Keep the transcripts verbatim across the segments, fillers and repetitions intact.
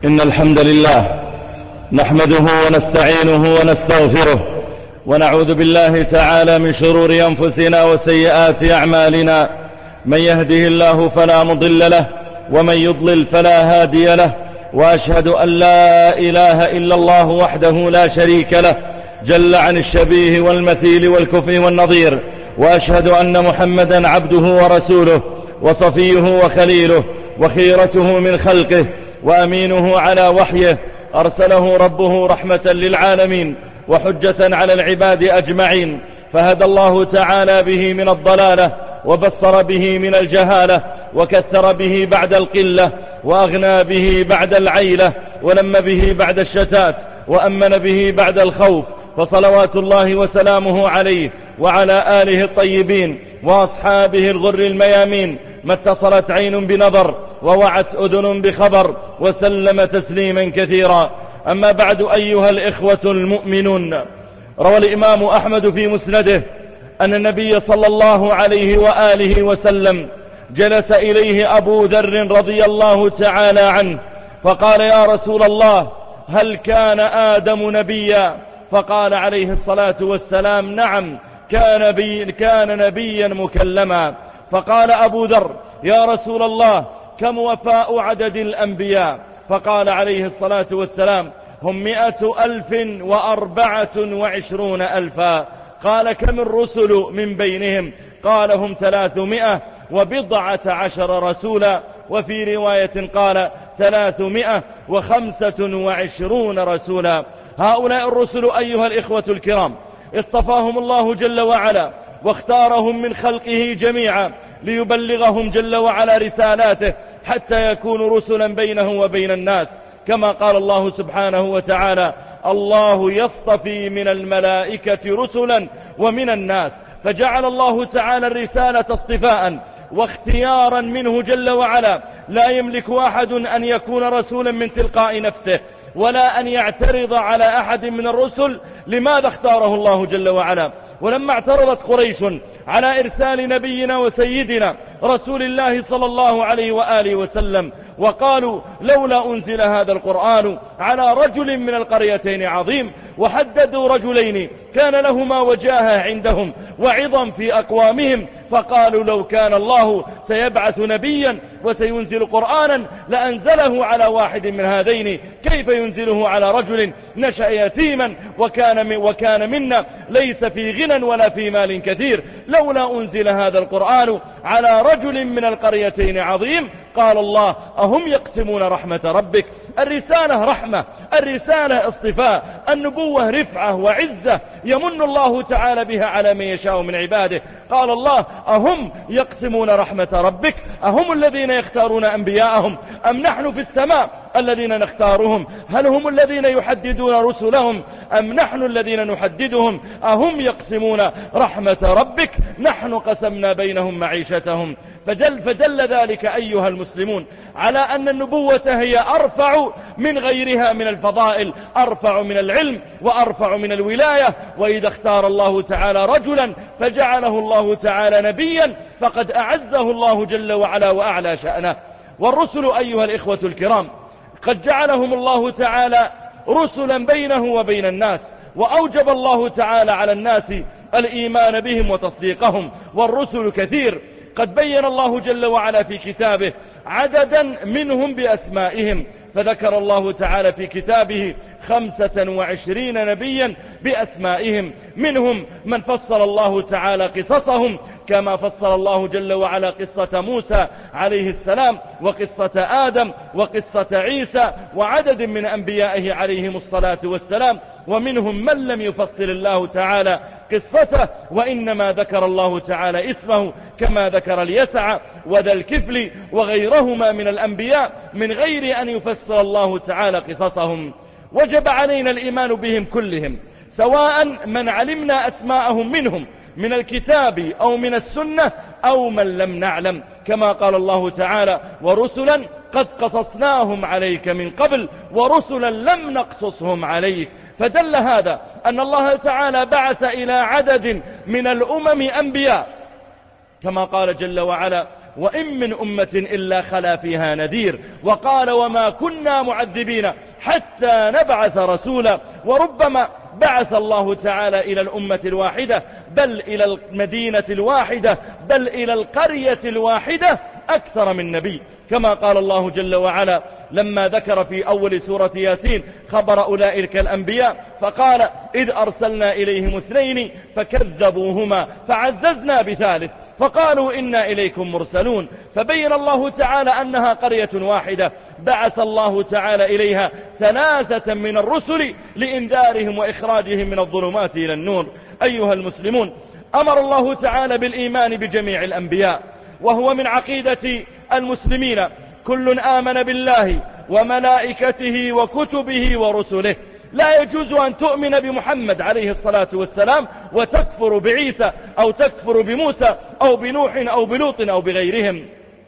إن الحمد لله نحمده ونستعينه ونستغفره ونعوذ بالله تعالى من شرور أنفسنا وسيئات أعمالنا. من يهده الله فلا مضل له ومن يضلل فلا هادي له، وأشهد أن لا إله إلا الله وحده لا شريك له جل عن الشبيه والمثيل والكفء والنظير، وأشهد أن محمدا عبده ورسوله وصفيه وخليله وخيرته من خلقه وأمينه على وحيه، أرسله ربه رحمة للعالمين وحجة على العباد أجمعين، فهدى الله تعالى به من الضلالة وبصر به من الجهالة وكثر به بعد القلة وأغنى به بعد العيلة ولم به بعد الشتات وأمن به بعد الخوف، فصلوات الله وسلامه عليه وعلى آله الطيبين وأصحابه الغر الميامين، ما اتصلت عين بنظر ووعت أذن بخبر، وسلم تسليما كثيرا. أما بعد، أيها الإخوة المؤمنون، روى الإمام أحمد في مسنده أن النبي صلى الله عليه وآله وسلم جلس إليه أبو ذر رضي الله تعالى عنه فقال: يا رسول الله، هل كان آدم نبيا؟ فقال عليه الصلاة والسلام: نعم، كان, بي كان نبيا مكلما. فقال أبو ذر: يا رسول الله، كم وفاء عدد الأنبياء؟ فقال عليه الصلاة والسلام: هم مئة ألف وأربعة وعشرون ألفا. قال: كم الرسل من بينهم؟ قال: هم ثلاثمائة وبضعة عشر رسولا. وفي رواية قال: ثلاثمائة وخمسة وعشرون رسولا. هؤلاء الرسل أيها الإخوة الكرام اصطفاهم الله جل وعلا واختارهم من خلقه جميعا ليبلغهم جل وعلا رسالاته حتى يكونوا رسلا بينه وبين الناس، كما قال الله سبحانه وتعالى: الله يصطفي من الملائكة رسلا ومن الناس. فجعل الله تعالى الرسالة اصطفاء واختيارا منه جل وعلا، لا يملك أحد أن يكون رسولا من تلقاء نفسه ولا أن يعترض على أحد من الرسل. لماذا اختاره الله جل وعلا؟ ولما اعترضت قريش على إرسال نبينا وسيدنا رسول الله صلى الله عليه وآله وسلم وقالوا: لولا أنزل هذا القرآن على رجل من القريتين عظيم، وحددوا رجلين كان لهما وجاهة عندهم وعظم في أقوامهم، فقالوا: لو كان الله سيبعث نبيا وسينزل قرآنا لأنزله على واحد من هذين، كيف ينزله على رجل نشأ يتيما وكان, من وكان منا ليس في غنى ولا في مال كثير؟ لولا أنزل هذا القرآن على رجل من القريتين عظيم. قال الله: أهم يقسمون رحمة ربك؟ الرسالة رحمة، الرسالة اصطفاء، النبوة رفعة وعزة يمن الله تعالى بها على من يشاء من عباده. قال الله: أهم يقسمون رحمة ربك؟ أهم الذين يختارون أنبياءهم أم نحن في السماء الذين نختارهم؟ هل هم الذين يحددون رسلهم أم نحن الذين نحددهم؟ أهم يقسمون رحمة ربك؟ نحن قسمنا بينهم معيشتهم. فدل, فدل ذلك أيها المسلمون على أن النبوة هي أرفع من غيرها من الفضائل، أرفع من العلم وأرفع من الولاية. وإذا اختار الله تعالى رجلا فجعله الله تعالى نبيا فقد أعزه الله جل وعلا وأعلى شأنه. والرسل أيها الإخوة الكرام قد جعلهم الله تعالى رسلا بينه وبين الناس، وأوجب الله تعالى على الناس الإيمان بهم وتصديقهم. والرسل كثير، قد بين الله جل وعلا في كتابه عددا منهم بأسمائهم، فذكر الله تعالى في كتابه خمسة وعشرين نبيا بأسمائهم، منهم من فصل الله تعالى قصصهم كما فصل الله جل وعلا قصة موسى عليه السلام وقصة آدم وقصة عيسى وعدد من أنبيائه عليهم الصلاة والسلام. ومنهم من لم يفصل الله تعالى قصته وإنما ذكر الله تعالى اسمه كما ذكر اليسع وذا الكفل وغيرهما من الأنبياء من غير أن يفصل الله تعالى قصصهم. وجب علينا الإيمان بهم كلهم، سواء من علمنا أسماءهم منهم من الكتاب أو من السنة أو من لم نعلم، كما قال الله تعالى: ورسلا قد قصصناهم عليك من قبل ورسلا لم نقصصهم عليك. فدل هذا أن الله تعالى بعث إلى عدد من الأمم أنبياء، كما قال جل وعلا: وإن من أمة إلا خلا فيها نذير. وقال وما كنا معذبين حتى نبعث رسولا. وربما بعث الله تعالى إلى الأمة الواحدة، بل إلى المدينة الواحدة، بل إلى القرية الواحدة أكثر من نبي، كما قال الله جل وعلا لما ذكر في أول سورة ياسين خبر أولئك الأنبياء فقال إذ أرسلنا إليهم اثنين فكذبوهما فعززنا بثالث فقالوا إنا إليكم مرسلون. فبين الله تعالى أنها قرية واحدة بعث الله تعالى إليها ثلاثة من الرسل لإنذارهم وإخراجهم من الظلمات إلى النور. أيها المسلمون، أمر الله تعالى بالإيمان بجميع الأنبياء، وهو من عقيدة المسلمين. كل آمن بالله وملائكته وكتبه ورسله. لا يجوز أن تؤمن بمحمد عليه الصلاة والسلام وتكفر بعيسى أو تكفر بموسى أو بنوح أو بلوط أو بغيرهم،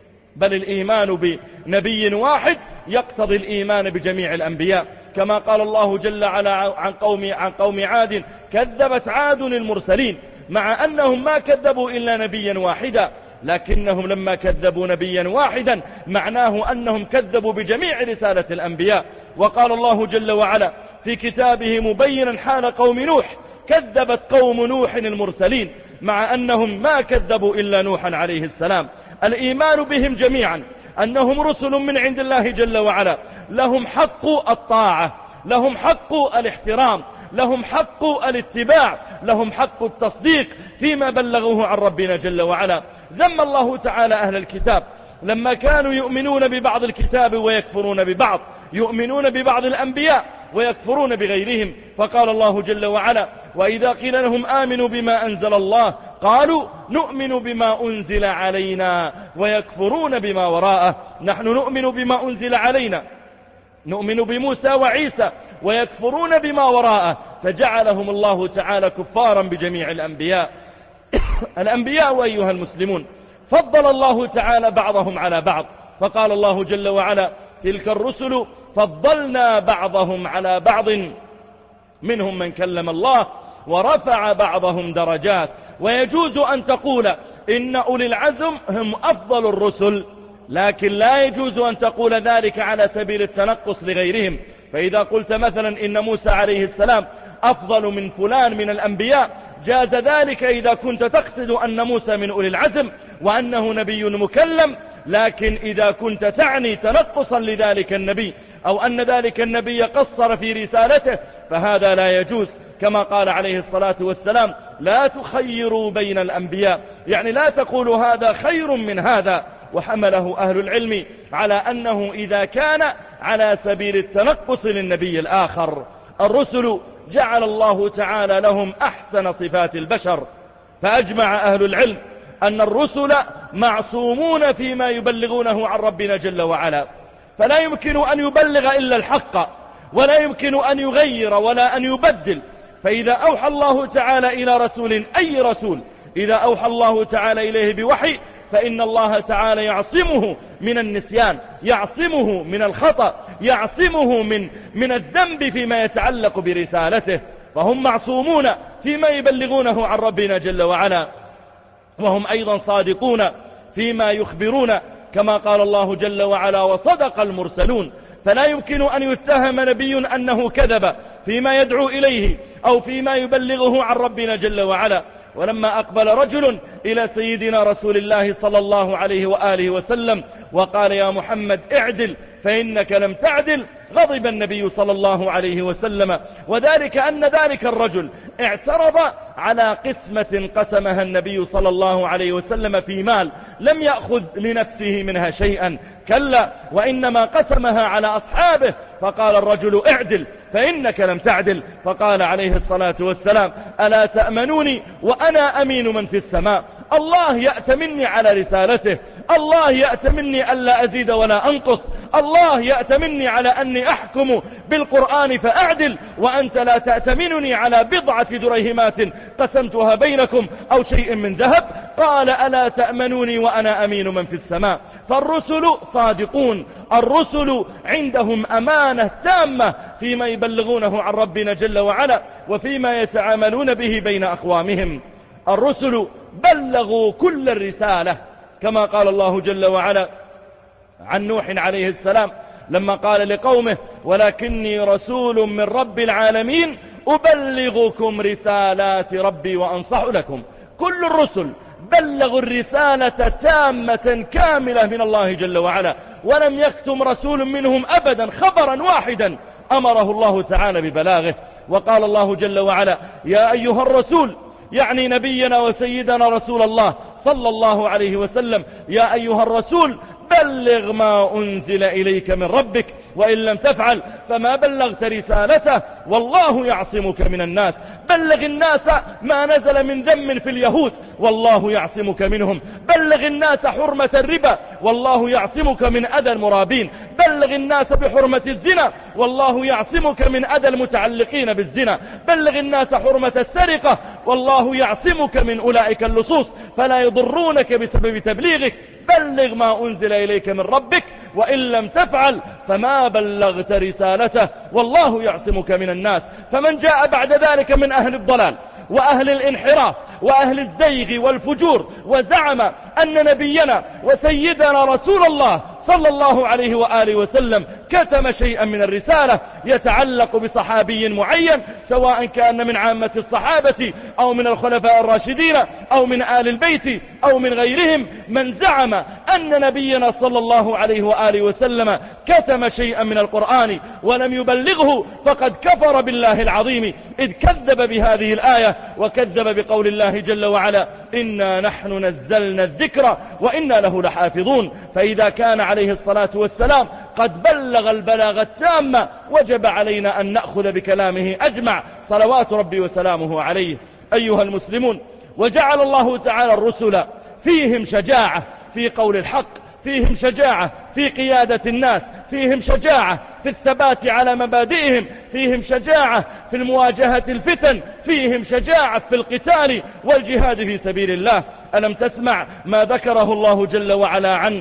بل الإيمان بنبي واحد يقتضي الإيمان بجميع الأنبياء، كما قال الله جل وعلا عن قوم, عن قوم عاد كذبت عاد المرسلين، مع أنهم ما كذبوا إلا نبيا واحدا، لكنهم لما كذبوا نبيا واحدا معناه أنهم كذبوا بجميع رسالة الأنبياء. وقال الله جل وعلا في كتابه مبينا حال قوم نوح كذبت قوم نوح المرسلين، مع أنهم ما كذبوا إلا نوحا عليه السلام. الإيمان بهم جميعا أنهم رسل من عند الله جل وعلا، لهم حق الطاعة، لهم حق الاحترام، لهم حق الاتباع، لهم حق التصديق فيما بلغوه عن ربنا جل وعلا. ذم الله تعالى أهل الكتاب لما كانوا يؤمنون ببعض الكتاب ويكفرون ببعض، يؤمنون ببعض الأنبياء ويكفرون بغيرهم، فقال الله جل وعلا وإذا قيل لهم آمنوا بما أنزل الله قالوا نؤمن بما أنزل علينا ويكفرون بما وراءه. نحن نؤمن بما أنزل علينا، نؤمن بموسى وعيسى، ويكفرون بما وراءه، فجعلهم الله تعالى كفارا بجميع الأنبياء. الأنبياء أيها المسلمون فضل الله تعالى بعضهم على بعض، فقال الله جل وعلا تلك الرسل فضلنا بعضهم على بعض منهم من كلم الله ورفع بعضهم درجات. ويجوز أن تقول إن أولي العزم هم أفضل الرسل، لكن لا يجوز أن تقول ذلك على سبيل التنقص لغيرهم. فإذا قلت مثلا إن موسى عليه السلام أفضل من فلان من الأنبياء جاز ذلك إذا كنت تقصد أن موسى من أولي العزم وأنه نبي مكلم، لكن إذا كنت تعني تنقصا لذلك النبي أو أن ذلك النبي قصر في رسالته فهذا لا يجوز، كما قال عليه الصلاة والسلام لا تخيروا بين الأنبياء، يعني لا تقولوا هذا خير من هذا. وحمله أهل العلم على أنه إذا كان على سبيل التنقص للنبي الآخر. الرسل جعل الله تعالى لهم أحسن صفات البشر، فأجمع أهل العلم أن الرسل معصومون فيما يبلغونه عن ربنا جل وعلا، فلا يمكن أن يبلغ إلا الحق، ولا يمكن أن يغير ولا أن يبدل. فإذا أوحى الله تعالى إلى رسول، أي رسول إذا أوحى الله تعالى إليه بوحي فإن الله تعالى يعصمه من النسيان، يعصمه من الخطأ، يعصمه من, من الذنب فيما يتعلق برسالته، فهم معصومون فيما يبلغونه عن ربنا جل وعلا، وهم أيضا صادقون فيما يخبرون، كما قال الله جل وعلا وصدق المرسلون. فلا يمكن أن يتهم نبي أنه كذب فيما يدعو إليه أو فيما يبلغه عن ربنا جل وعلا. ولما أقبل رجل إلى سيدنا رسول الله صلى الله عليه وآله وسلم وقال يا محمد اعدل فإنك لم تعدل، غضب النبي صلى الله عليه وسلم، وذلك أن ذلك الرجل اعترض على قسمة قسمها النبي صلى الله عليه وسلم في مال لم يأخذ لنفسه منها شيئا، كلا وإنما قسمها على أصحابه، فقال الرجل اعدل فإنك لم تعدل، فقال عليه الصلاة والسلام ألا تأمنوني وأنا أمين من في السماء، الله يأتمني على رسالته، الله يأتمني ألا أزيد ولا أنقص، الله يأتمني على أني أحكم بالقرآن فأعدل، وأنت لا تأتمنني على بضعة دريهمات قسمتها بينكم أو شيء من ذهب. قال ألا تأمنوني وأنا أمين من في السماء. فالرسل صادقون، الرسل عندهم أمانة تامة فيما يبلغونه عن ربنا جل وعلا وفيما يتعاملون به بين أقوامهم. الرسل بلغوا كل الرسالة، كما قال الله جل وعلا عن نوح عليه السلام لما قال لقومه ولكني رسول من رب العالمين أبلغكم رسالات ربي وأنصح لكم. كل الرسل بلغوا الرسالة تامة كاملة من الله جل وعلا، ولم يكتم رسول منهم أبدا خبرا واحدا أمره الله تعالى ببلاغه. وقال الله جل وعلا يا أيها الرسول، يعني نبينا وسيدنا رسول الله صلى الله عليه وسلم، يا أيها الرسول بلغ ما أنزل إليك من ربك وإن لم تفعل فما بلغت رسالته والله يعصمك من الناس. بلغ الناس ما نزل من ذم في اليهود والله يعصمك منهم. بلغ الناس حرمة الربا والله يعصمك من أذى المرابين. بلغ الناس بحرمة الزنا والله يعصمك من أذى المتعلقين بالزنا. بلغ الناس حرمة السرقة والله يعصمك من أولئك اللصوص فلا يضرونك بسبب تبليغك. بلغ ما أنزل إليك من ربك وإن لم تفعل فما بلغت رسالته والله يعصمك من الناس. فمن جاء بعد ذلك من أهل الضلال وأهل الانحراف وأهل الزيغ والفجور وزعم أن نبينا وسيدنا رسول الله صلى الله عليه وآله وسلم كتم شيئا من الرسالة يتعلق بصحابي معين، سواء كان من عامة الصحابة أو من الخلفاء الراشدين أو من آل البيت أو من غيرهم، من زعم أن نبينا صلى الله عليه وآله وسلم كتم شيئا من القرآن ولم يبلغه فقد كفر بالله العظيم، إذ كذب بهذه الآية وكذب بقول الله جل وعلا إنا نحن نزلنا الذكر وإنا له لحافظون. فإذا كان عليه الصلاة والسلام قد بلغ البلاغ التام وجب علينا أن نأخذ بكلامه أجمع صلوات ربي وسلامه عليه. أيها المسلمون، وجعل الله تعالى الرسل فيهم شجاعة في قول الحق، فيهم شجاعة في قيادة الناس، فيهم شجاعة في الثبات على مبادئهم، فيهم شجاعة في المواجهة الفتن، فيهم شجاعة في القتال والجهاد في سبيل الله. ألم تسمع ما ذكره الله جل وعلا عن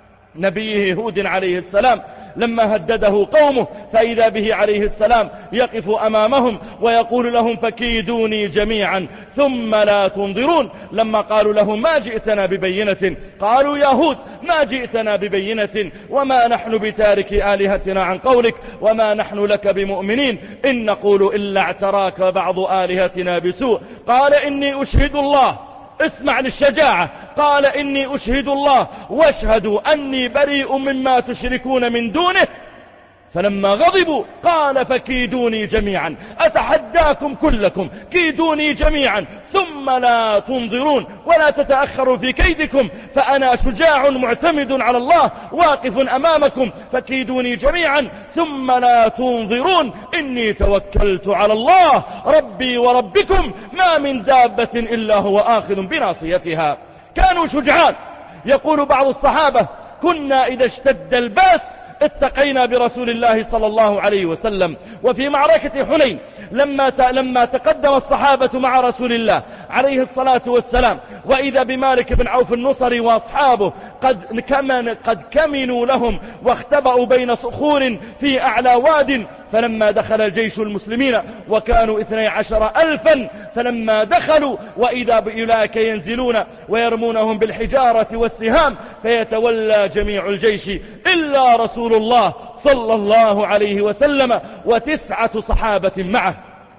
نبيه هود عليه السلام لما هدده قومه، فإذا به عليه السلام يقف أمامهم ويقول لهم فكيدوني جميعا ثم لا تنظرون. لما قالوا له ما جئتنا ببينة قالوا يا هود ما جئتنا ببينة وما نحن بتارك آلهتنا عن قولك وما نحن لك بمؤمنين إن نقول إلا اعتراك بعض آلهتنا بسوء. قال إني أشهد الله، اسمع للشجاعة، قال إني أشهد الله واشهدوا أني بريء مما تشركون من دونه. فلما غضبوا قال فكيدوني جميعا، أتحداكم كلكم كيدوني جميعا ثم لا تنظرون ولا تتأخروا في كيدكم فأنا شجاع معتمد على الله واقف أمامكم فكيدوني جميعا ثم لا تنظرون إني توكلت على الله ربي وربكم ما من دابة إلا هو آخذ بناصيتها. كانوا شجعان. يقول بعض الصحابة كنا إذا اشتد الباس اتقينا برسول الله صلى الله عليه وسلم. وفي معركة حنين لما لما تقدم الصحابة مع رسول الله عليه الصلاة والسلام وإذا بمالك بن عوف النصري وأصحابه قد كمن قد كمنوا لهم واختبأوا بين صخور في أعلى واد، فلما دخل الجيش المسلمين وكانوا اثني عشر ألفا فلما دخلوا وإذا بأولئك ينزلون ويرمونهم بالحجارة والسهام فيتولى جميع الجيش إلا رسول الله صلى الله عليه وسلم وتسعة صحابة معه،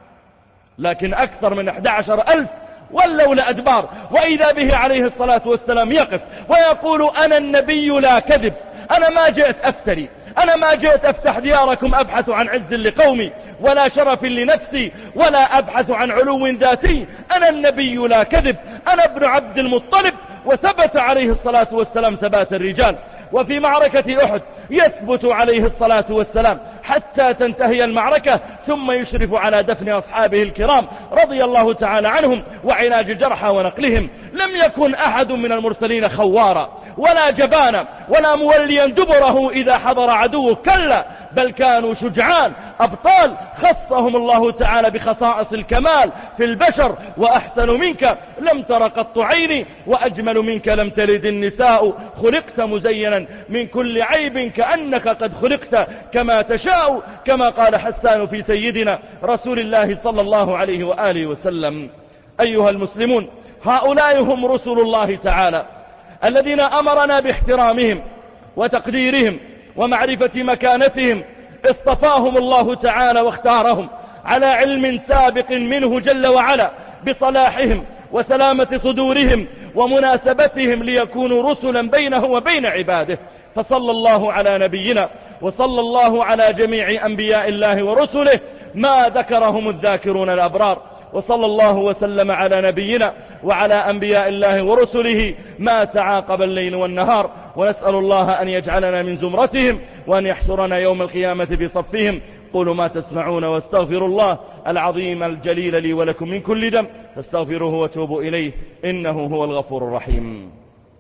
لكن أكثر من أحد عشر ألف ولوا لأدبار. وإذا به عليه الصلاة والسلام يقف ويقول أنا النبي لا كذب، أنا ما جئت أفتري، أنا ما جئت أفتح دياركم أبحث عن عز لقومي ولا شرف لنفسي ولا أبحث عن علو ذاتي، أنا النبي لا كذب، أنا ابن عبد المطلب. وثبت عليه الصلاة والسلام ثبات الرجال. وفي معركة أحد يثبت عليه الصلاة والسلام حتى تنتهي المعركة ثم يشرف على دفن أصحابه الكرام رضي الله تعالى عنهم وعلاج جرحى ونقلهم. لم يكن أحد من المرسلين خوارا ولا جبانا ولا موليا دبره إذا حضر عدوه، كلا بل كانوا شجعان أبطال خصهم الله تعالى بخصائص الكمال في البشر. وأحسن منك لم تر قط عيني وأجمل منك لم تلد النساء، خلقت مزينا من كل عيب كأنك قد خلقت كما تشاء، كما قال حسان في سيدنا رسول الله صلى الله عليه وآله وسلم. أيها المسلمون، هؤلاء هم رسل الله تعالى الذين أمرنا باحترامهم وتقديرهم ومعرفة مكانتهم، اصطفاهم الله تعالى واختارهم على علم سابق منه جل وعلا بصلاحهم وسلامة صدورهم ومناسبتهم ليكونوا رسلا بينه وبين عباده. فصلى الله على نبينا وصلى الله على جميع أنبياء الله ورسله ما ذكرهم الذاكرون الأبرار، وصلى الله وسلم على نبينا وعلى أنبياء الله ورسله ما تعاقب الليل والنهار، ونسأل الله أن يجعلنا من زمرتهم وأن يحشرنا يوم القيامة بصفهم. قولوا ما تسمعون واستغفروا الله العظيم الجليل لي ولكم من كل ذنب فاستغفروه وتوبوا إليه إنه هو الغفور الرحيم.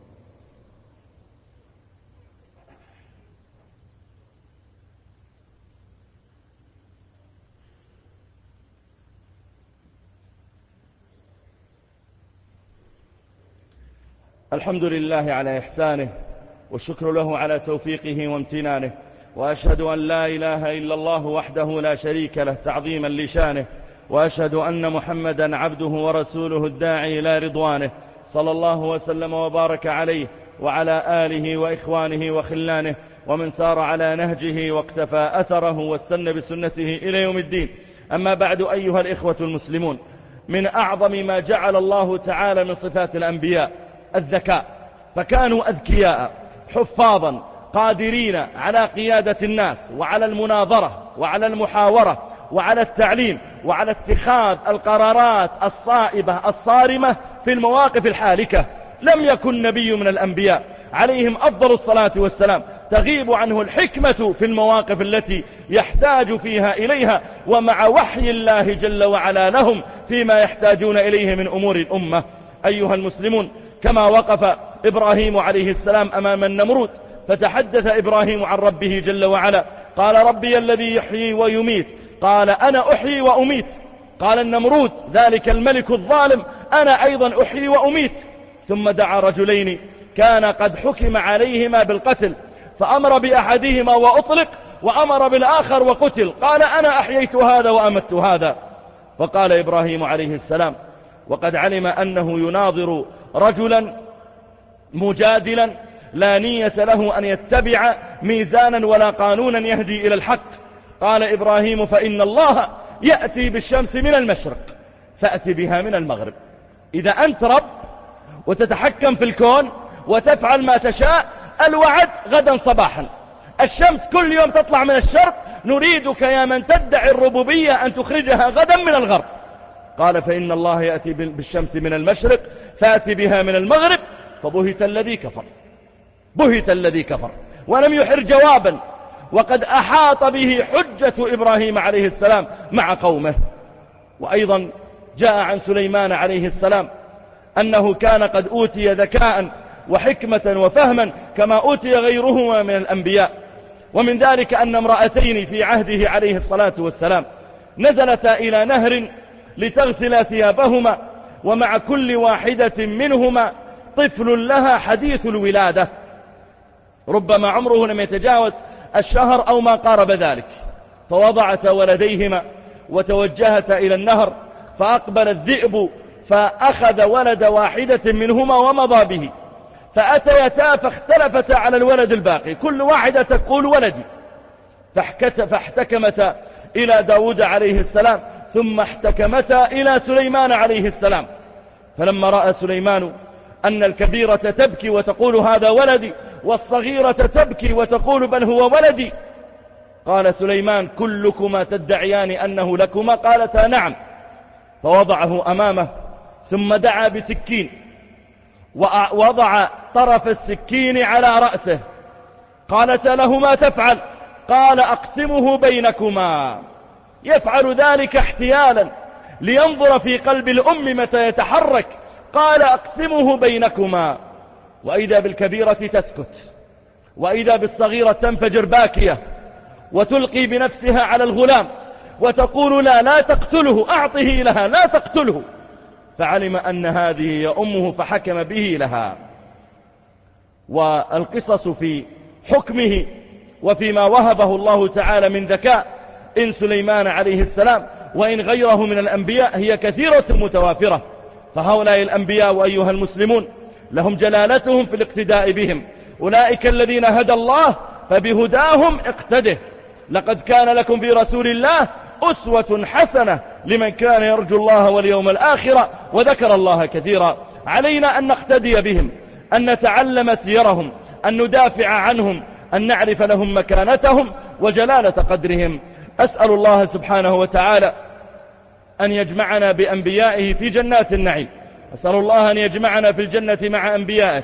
الحمد لله على إحسانه والشكر له على توفيقه وامتنانه، وأشهد أن لا إله إلا الله وحده لا شريك له تعظيما لشانه، وأشهد أن محمدا عبده ورسوله الداعي إلى رضوانه، صلى الله وسلم وبارك عليه وعلى آله وإخوانه وخلانه ومن سار على نهجه واقتفى أثره واستنى بسنته إلى يوم الدين. أما بعد أيها الإخوة المسلمون، من أعظم ما جعل الله تعالى من صفات الأنبياء الذكاء، فكانوا أذكياء حفاظا قادرين على قيادة الناس وعلى المناظرة وعلى المحاورة وعلى التعليم وعلى اتخاذ القرارات الصائبة الصارمة في المواقف الحالكة. لم يكن نبي من الأنبياء عليهم أفضل الصلاة والسلام تغيب عنه الحكمة في المواقف التي يحتاج فيها إليها، ومع وحي الله جل وعلا لهم فيما يحتاجون إليه من أمور الأمة. أيها المسلمون، كما وقف إبراهيم عليه السلام أمام النمرود فتحدث إبراهيم عن ربه جل وعلا، قال ربي الذي يحيي ويميت، قال أنا أحيي وأميت. قال النمرود ذلك الملك الظالم أنا أيضا أحيي وأميت. ثم دعا رجلين كان قد حكم عليهما بالقتل، فأمر بأحدهما وأطلق وأمر بالآخر وقتل، قال أنا أحييت هذا وأمت هذا. فقال إبراهيم عليه السلام وقد علم أنه يناظر رجلا مجادلا لا نية له أن يتبع ميزانا ولا قانونا يهدي إلى الحق، قال إبراهيم فإن الله يأتي بالشمس من المشرق فأتي بها من المغرب. إذا أنت رب وتتحكم في الكون وتفعل ما تشاء، الوعد غدا صباحا، الشمس كل يوم تطلع من الشرق، نريدك يا من تدعي الربوبية أن تخرجها غدا من الغرب. قال فإن الله يأتي بالشمس من المشرق فأتي بها من المغرب. فبهت الذي كفر، بهت الذي كفر ولم يحر جوابا، وقد أحاط به حجة إبراهيم عليه السلام مع قومه. وأيضا جاء عن سليمان عليه السلام أنه كان قد أوتي ذكاء وحكمة وفهما كما أوتي غيرهما من الأنبياء. ومن ذلك أن امرأتين في عهده عليه الصلاة والسلام نزلتا إلى نهر لتغسل ثيابهما، ومع كل واحدة منهما طفل لها حديث الولادة، ربما عمره لم يتجاوز الشهر أو ما قارب ذلك. فوضعتا ولديهما وتوجهتا إلى النهر، فأقبل الذئب فأخذ ولد واحدة منهما ومضى به، فأتيتا فاختلفتا على الولد الباقي، كل واحدة تقول ولدي، فاحتكمتا إلى داود عليه السلام، ثم احتكمتا إلى سليمان عليه السلام. فلما رأى سليمان أن الكبيرة تبكي وتقول هذا ولدي، والصغيرة تبكي وتقول بل هو ولدي، قال سليمان كلكما تدعيان أنه لكما؟ قالتا نعم. فوضعه أمامه ثم دعا بسكين ووضع طرف السكين على رأسه. قالتا له ما تفعل؟ قال أقسمه بينكما. يفعل ذلك احتيالا لينظر في قلب الأم متى يتحرك. قال أقسمه بينكما. وإذا بالكبيرة تسكت، وإذا بالصغيرة تنفجر باكية وتلقي بنفسها على الغلام وتقول لا لا تقتله، أعطه لها لا تقتله. فعلم أن هذه هي أمه فحكم به لها. والقصص في حكمه وفيما وهبه الله تعالى من ذكاء إن سليمان عليه السلام وإن غيره من الأنبياء هي كثيرة متوافرة. فهؤلاء الأنبياء أيها المسلمون لهم جلالتهم في الاقتداء بهم. أولئك الذين هدى الله فبهداهم اقتده. لقد كان لكم في رسول الله أسوة حسنة لمن كان يرجو الله واليوم الآخر وذكر الله كثيرا. علينا أن نقتدي بهم، أن نتعلم سيرهم، أن ندافع عنهم، أن نعرف لهم مكانتهم وجلالة قدرهم. أسأل الله سبحانه وتعالى أن يجمعنا بأنبيائه في جنات النعيم. أسأل الله أن يجمعنا في الجنة مع أنبيائه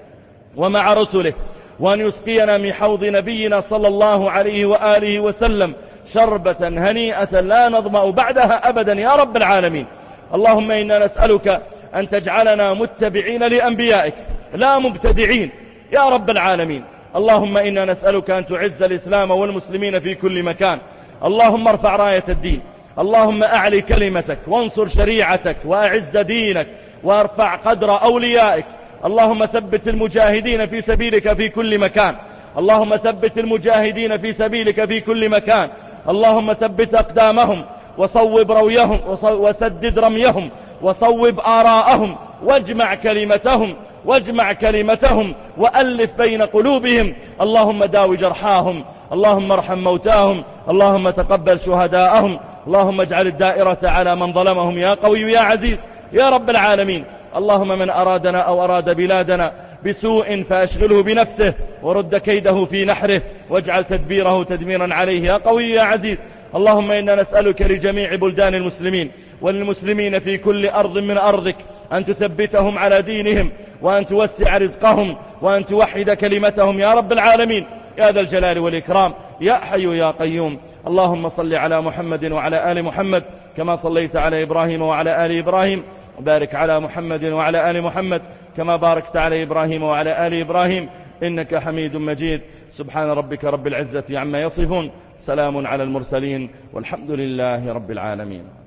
ومع رسله، وأن يسقينا من حوض نبينا صلى الله عليه وآله وسلم شربة هنيئة لا نظمأ بعدها أبدا يا رب العالمين. اللهم إنا نسألك أن تجعلنا متبعين لأنبيائك لا مبتدعين يا رب العالمين. اللهم إنا نسألك أن تعز الإسلام والمسلمين في كل مكان. اللهم ارفع راية الدين، اللهم أعلي كلمتك وانصر شريعتك وأعز دينك وارفع قدر أوليائك. اللهم ثبت المجاهدين في سبيلك في كل مكان، اللهم ثبت المجاهدين في سبيلك في كل مكان. اللهم ثبت أقدامهم وصوب رويهم وسدد رميهم وصوب آراءهم واجمع كلمتهم واجمع كلمتهم وألف بين قلوبهم. اللهم داو جرحاهم، اللهم ارحم موتاهم، اللهم تقبل شهداءهم. اللهم اجعل الدائرة على من ظلمهم يا قوي يا عزيز يا رب العالمين. اللهم من أرادنا أو أراد بلادنا بسوء فأشغله بنفسه ورد كيده في نحره واجعل تدبيره تدميرا عليه يا قوي يا عزيز. اللهم إنا نسألك لجميع بلدان المسلمين والمسلمين في كل أرض من أرضك أن تثبتهم على دينهم وأن توسع رزقهم وأن توحد كلمتهم يا رب العالمين يا ذا الجلال والإكرام يا حي يا قيوم. اللهم صل على محمد وعلى آل محمد كما صليت على إبراهيم وعلى آل إبراهيم، وبارك على محمد وعلى آل محمد كما باركت على إبراهيم وعلى آل إبراهيم إنك حميد مجيد. سبحان ربك رب العزة عما يصفون، سلام على المرسلين والحمد لله رب العالمين.